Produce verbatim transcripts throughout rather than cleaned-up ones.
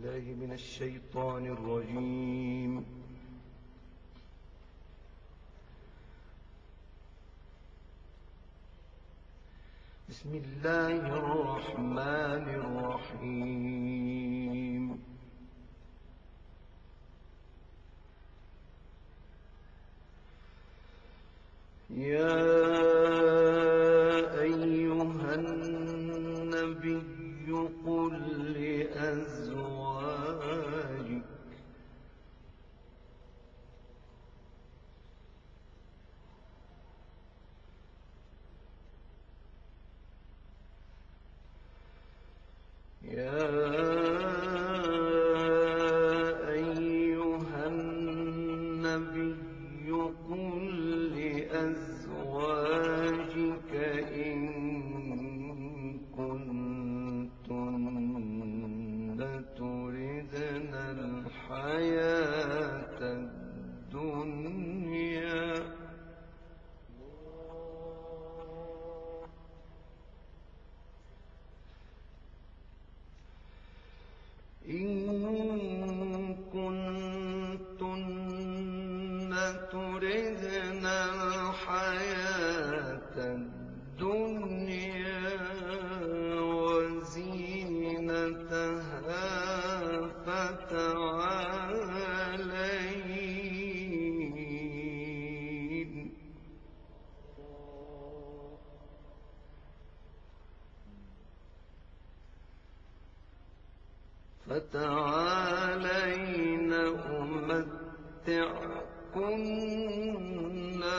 بالله من الشيطان الرجيم. بسم الله الرحمن الرحيم. يا أيها النبي قل لأزواجك يا أيها النبي قل لأزواجك إن كنتن تردن الحياة الدنيا إن كنتن تردن الحياة الدنيا وزينتها فتعالين فتعالين أمتعكن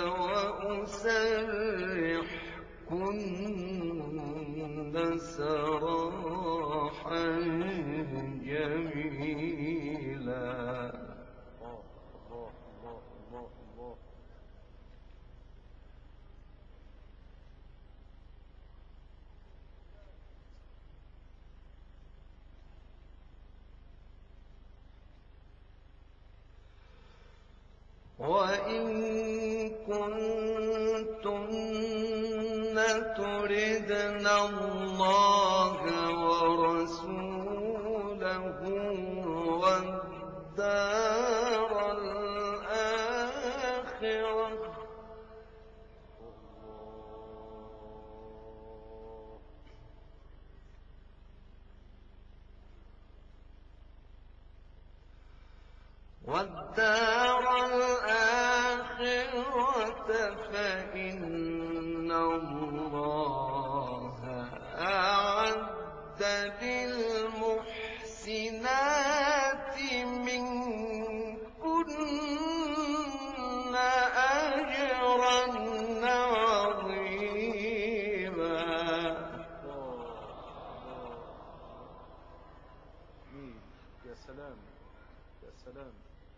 وأسرحكن سراحا جميلا. وإن كنتن تردن الله ورسوله والدار الآخرة والدار الآخرة فإن الله أعد للمحسنات منكن أجرا عظيما. يا سلام يا سلام.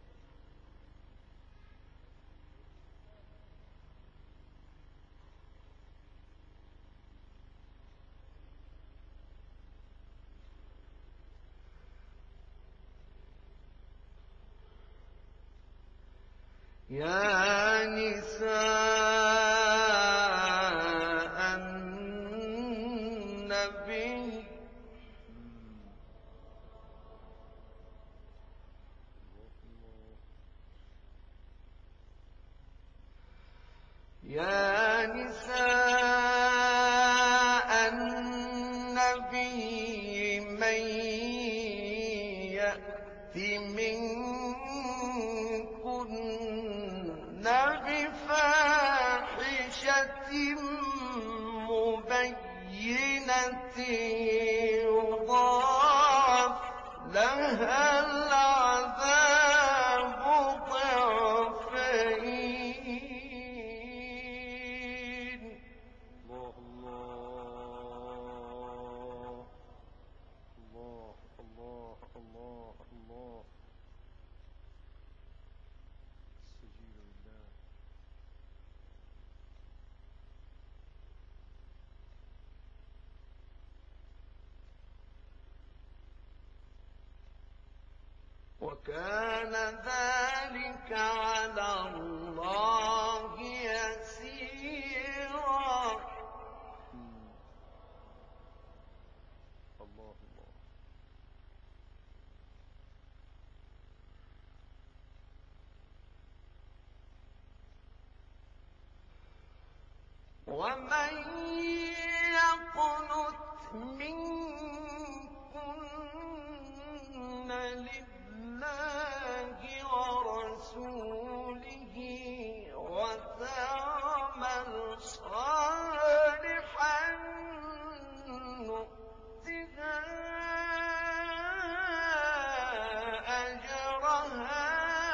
يا نساء النبي يا نساء النبي من يأت منكن بفاحشة مبينة يضاعف لها العذاب ضعفين. الله الله الله الله الله الله. استجيب لله. وكان ذلك على الله يسيرا. الله الله. ومن يقنت منكن لله ورسوله وتعمل صالحا نؤتها أجرها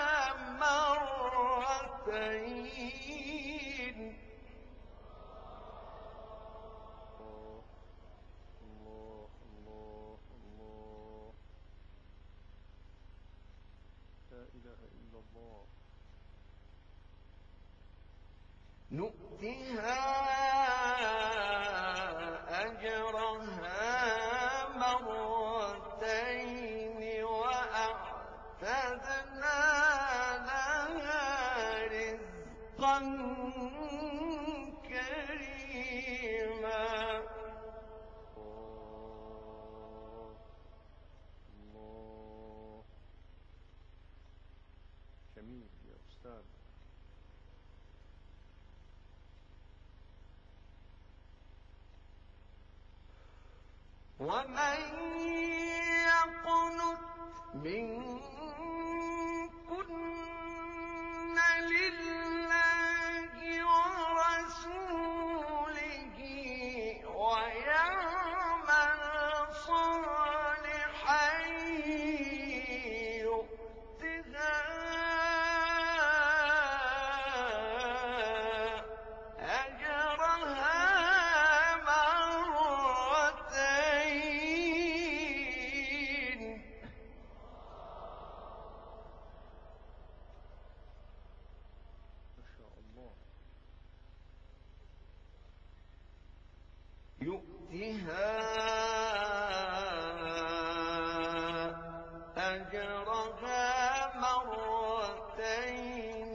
مرتين. الله الله الله. لا إله إلا الله. نؤتها أجرها مرتين وأعتدنا لها رزقا كريما. الله الله. جميل يا أستاذ. ومن يقنت منكن لله ورسوله ويعمل صالحا يؤتها أجرها مرتين. ما شاء الله. يؤتها أجرها مرتين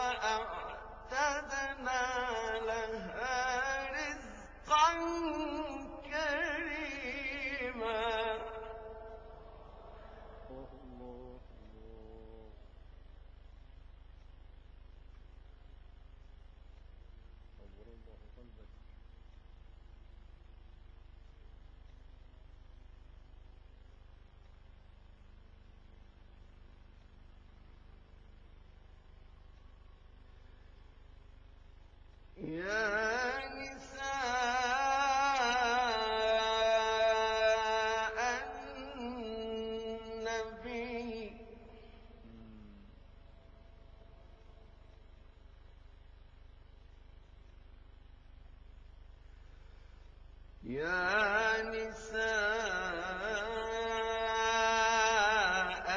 وأعتدنا لها رزقا كريما. الله الله الله. نور الله قلبك. يا نساء النبي مم. يا نساء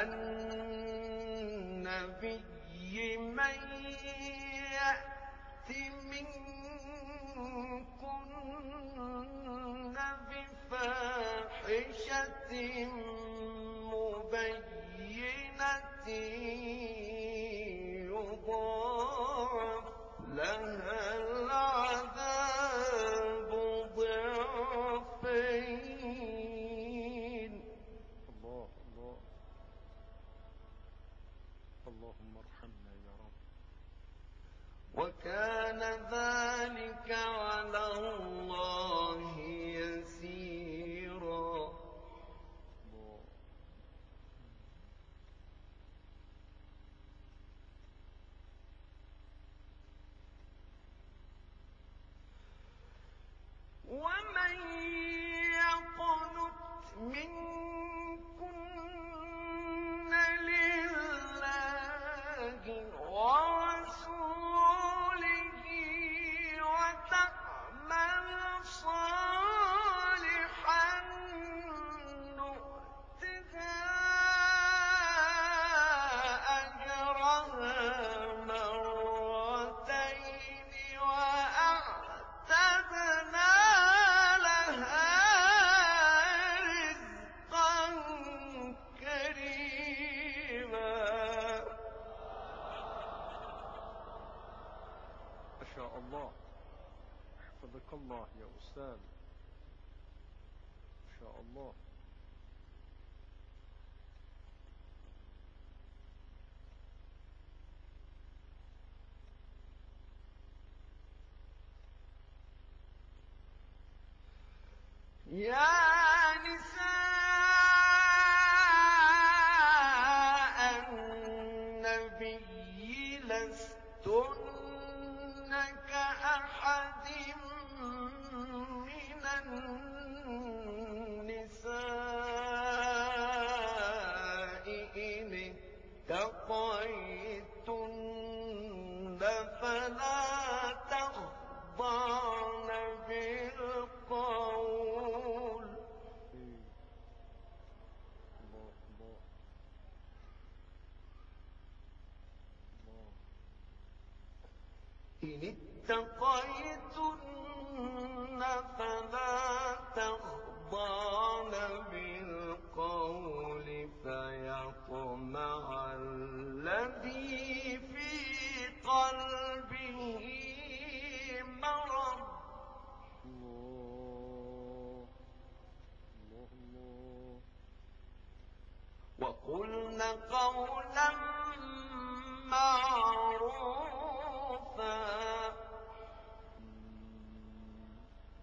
النبي من يأت منكن بفاحشة مبينة يضاعف لها العذاب ضعفين. الله الله. اللهم ارحمنا يا رب. وكان ذلك على الله يسيرا. الله. ومن يقنت منكن لله ورسوله وتعمل صالحا نؤتها أجرها مرتين وأعتدنا لها رزقا كريما. ما شاء الله. حفظك الله يا أستاذ. ما شاء الله. يا نساء النبي لستن كأحد من النساء إن اتقيتن فلا تخضعن بالقول إيه. الله الله الله. إن اتقيتن فلا تخضعن بالقول فيطمع الذي في قلبه مرض الله الله الله. وقلن قولا معروفا مم.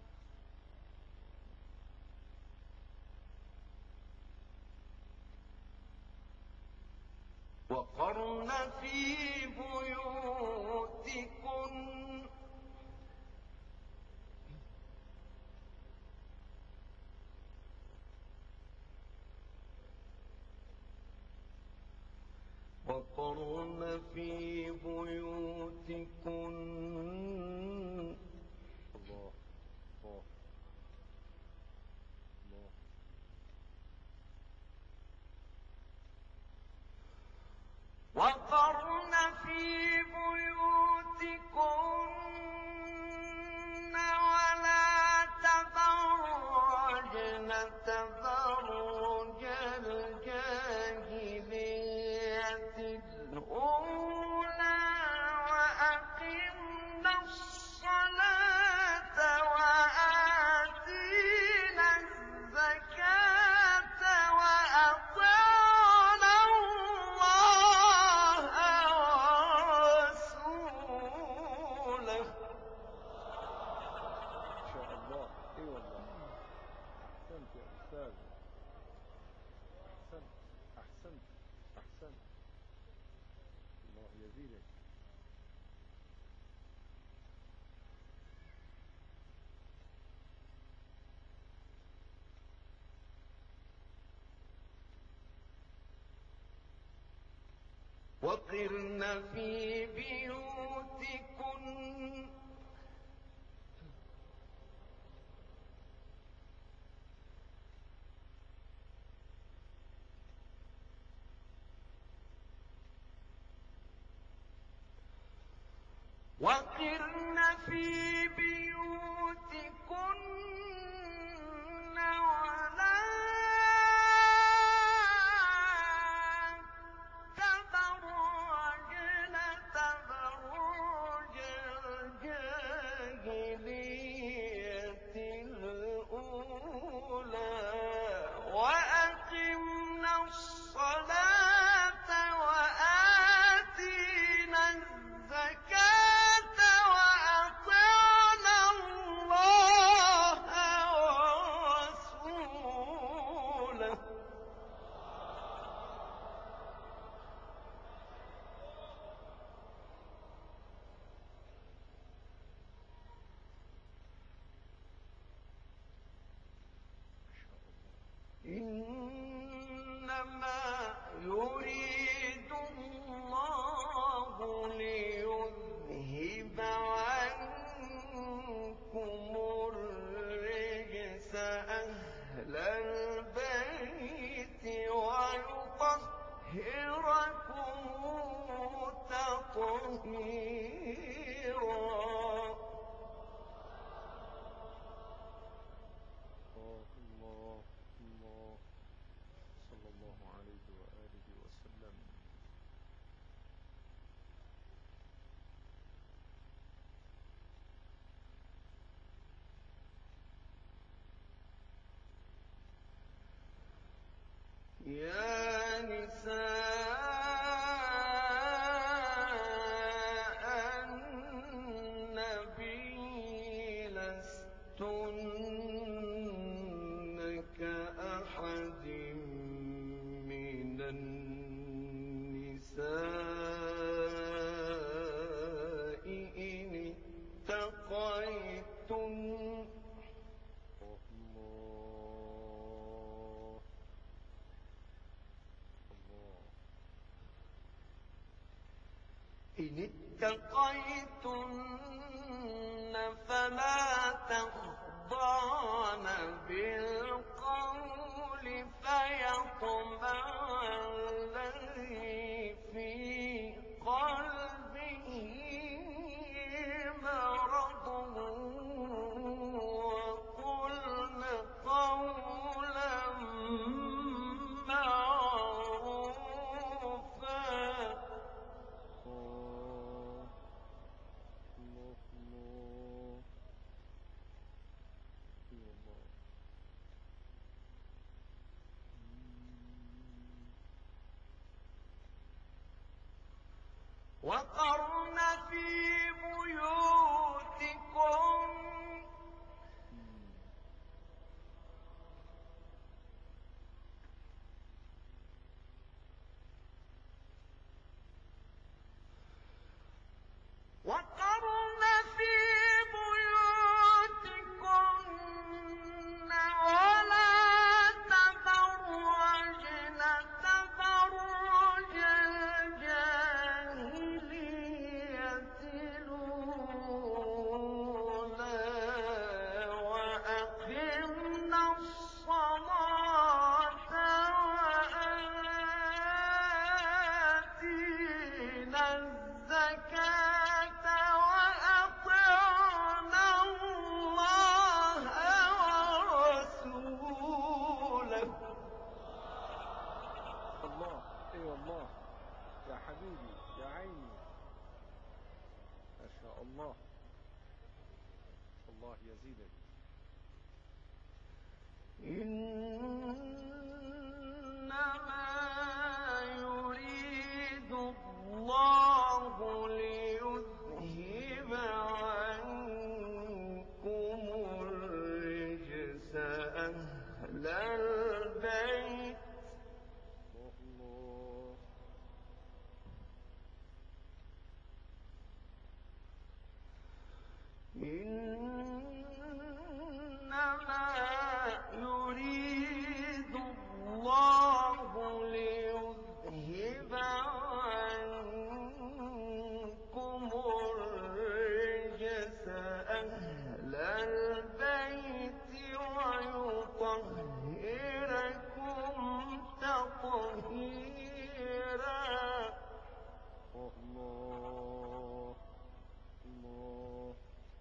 وقرن في بيوتكن وقرن في بيوتكن الله الله الله. وقرن في بيوتكن ولا تبرجن تبرج الجاهلية الأولى وأقمنا الصلاة وآتينا الزكاة وأطعنا الله ورسوله إن شاء الله. إي والله. أحسنت يا أستاذ. أحسنت أحسنت أحسنت. الله يزيدك. وقرن في بيوتكن وقرن في بيوتكن ولا تبرجن تبرج الجاهلية الأولى وأقمنا الصلاة وآتينا الزكاة وأطعنا الله ورسوله إنما يريد الله ليذهب عنكم الرجس أهل البيت ويطهركم تطهيرا الله الله الله. صلى الله عليه وآله وسلم. يا نساء النبي لستن إن اتقيتن فلا تخضعن بالقول فيطمع الذي في قلبه مرض وقلن قولا معروفا. الله الله الله. وقرن في بيوتكم وقرن في بيوتكن ولا تبرجن تبرج الجاهلية الأولى وأقمنا الصلاة وآتينا الزكاة وأطعنا الله ورسوله. الله اي والله يا حبيبي يا عيني، ما شاء الله. الله يزيدك. إنما يريد الله ليذهب عنكم الرجس أهل البيت الله إنما يريد الله ليذهب عنكم الرجس أهل البيت ويطهركم تطهيرا. الله الله.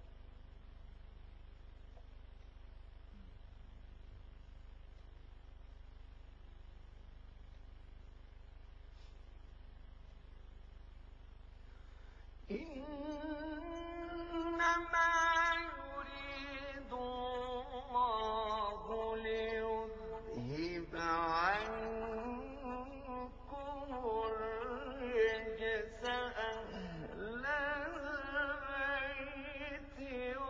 إنما يريد الله ليذهب عنكم الرجس أهل البيت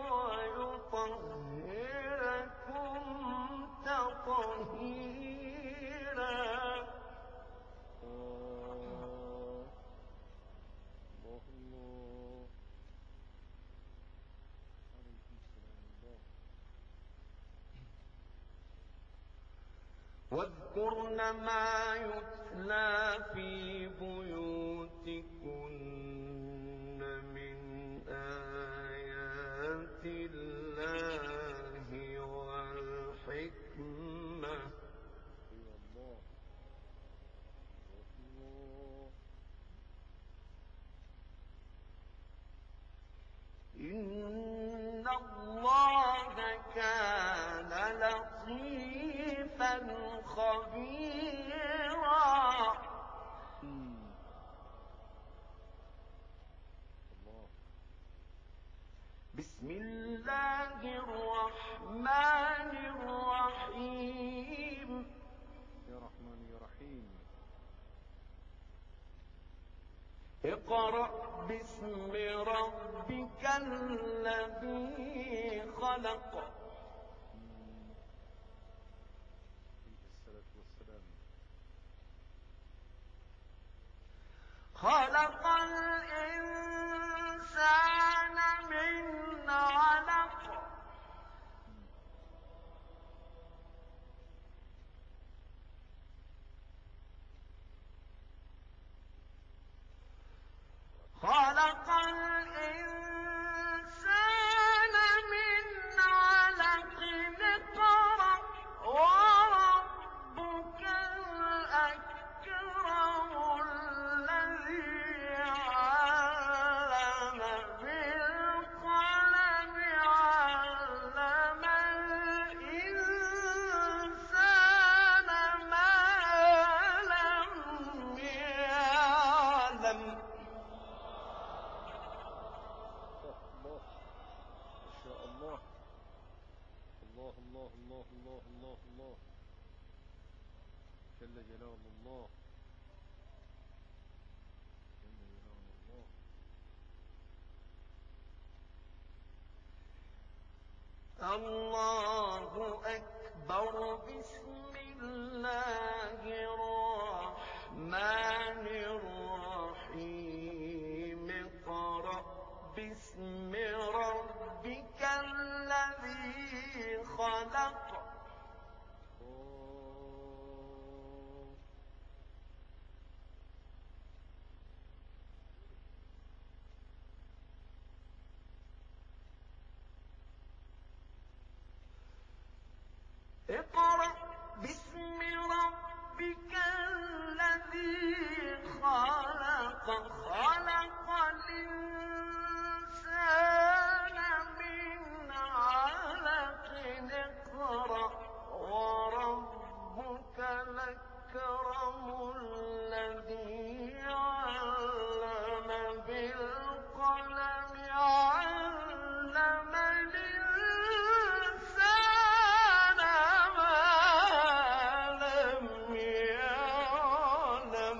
ويطهركم تطهيرا. واذكرن ما يتلى في بيوتكن من آيات الله والحكمة. إن الله كان لطيفا خبيرا. بسم الله الرحمن الرحيم. يا رحمن يا رحيم. اقرأ باسم ربك الذي خلق. الصلاة والسلام. خلق الإنسان من علق. خلق جلال الله، جل جلال الله. الله أكبر. بسم الله الرحمن الرحيم. اقرأ باسم ربك الذي خلق. اقرأ باسم ربك الذي خلق. خلق الإنسان من علق. اقرأ وربك الأكرم الذي علم بالقلم. علم الإنسان ما لم يعلم.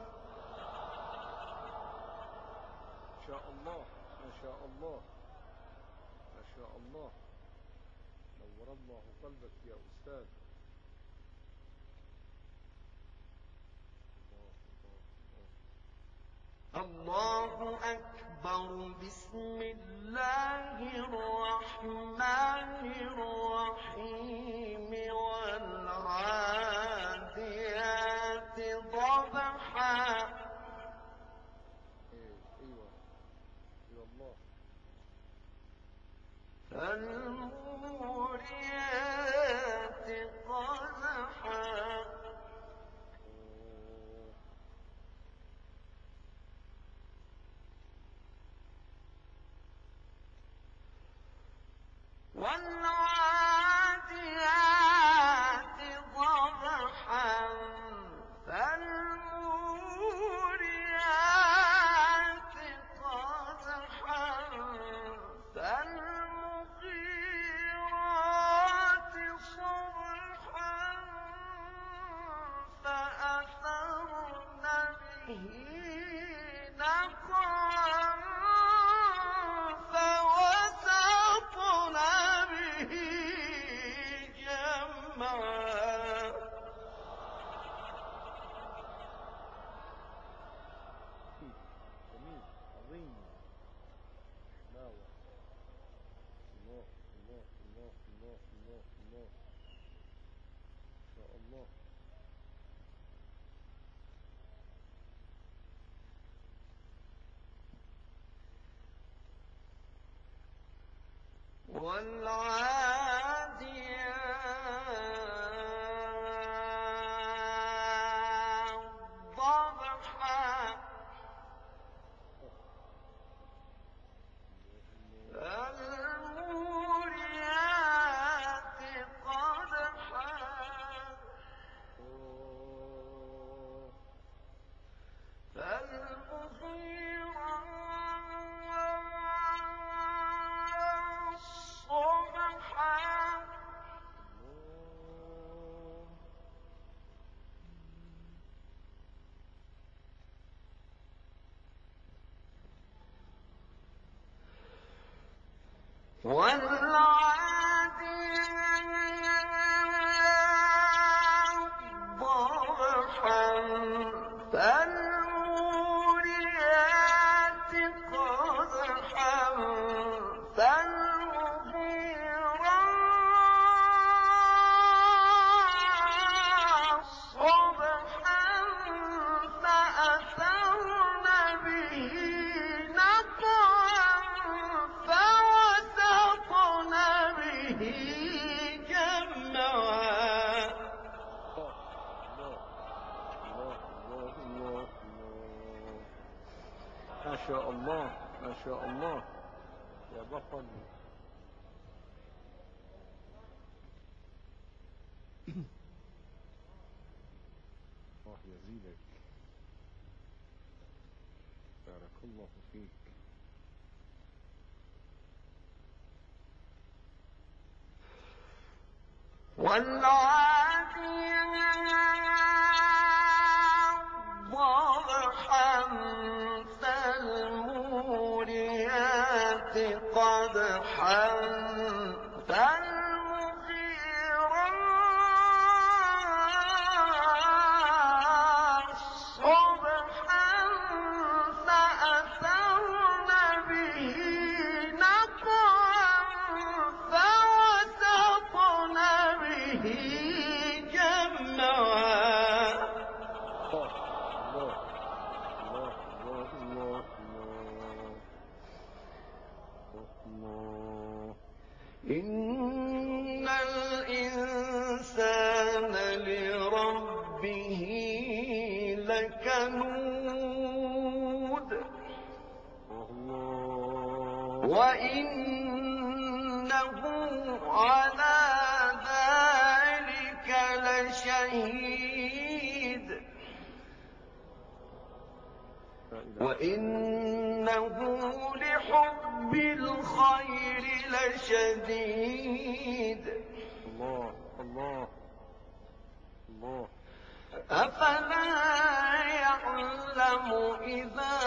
ما شاء الله، ما شاء الله، ما شاء الله. نور الله قلبك يا أستاذ. الله أكبر. بسم الله الرحمن الرحيم. والعاديات ضبحا. ايوه ايوه الله. فالموريات قدحا. والعاديات ضبحا. فالموريات قدحا. فالمغيرات صبحا. فأثرن به نقعا. فوسطن به جمعا. جميل، عظيم، حلاوة. الله الله الله الله الله الله. ما شاء الله. والعاديات ضبحا. فالموريات قدحا. فالمغيرات صبحا. والعاديات ضبحا. فالموريات قدحا. فالمغيرات صبحا. فأثرن به نقعا. فوسطن به جمعا. ما شاء الله، ما شاء الله يا بطل. الله يزيدك، بارك الله فيك. والعاديات الله الله الله الله. إن الإنسان لربه لكنود وإنه على ذلك لشهيد وإنه لحب الخير لشديد. الله الله الله. أفلا يعلم إذا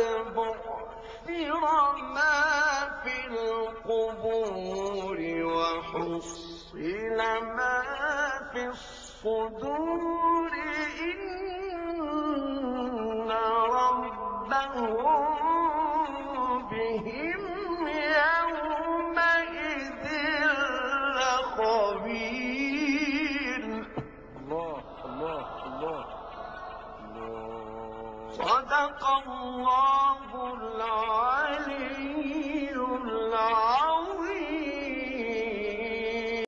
بعثر ما في القبور وحصل ما في الصدور إن ربهم بهم يومئذ لخبير. الله الله الله الله. صدق الله العظيم.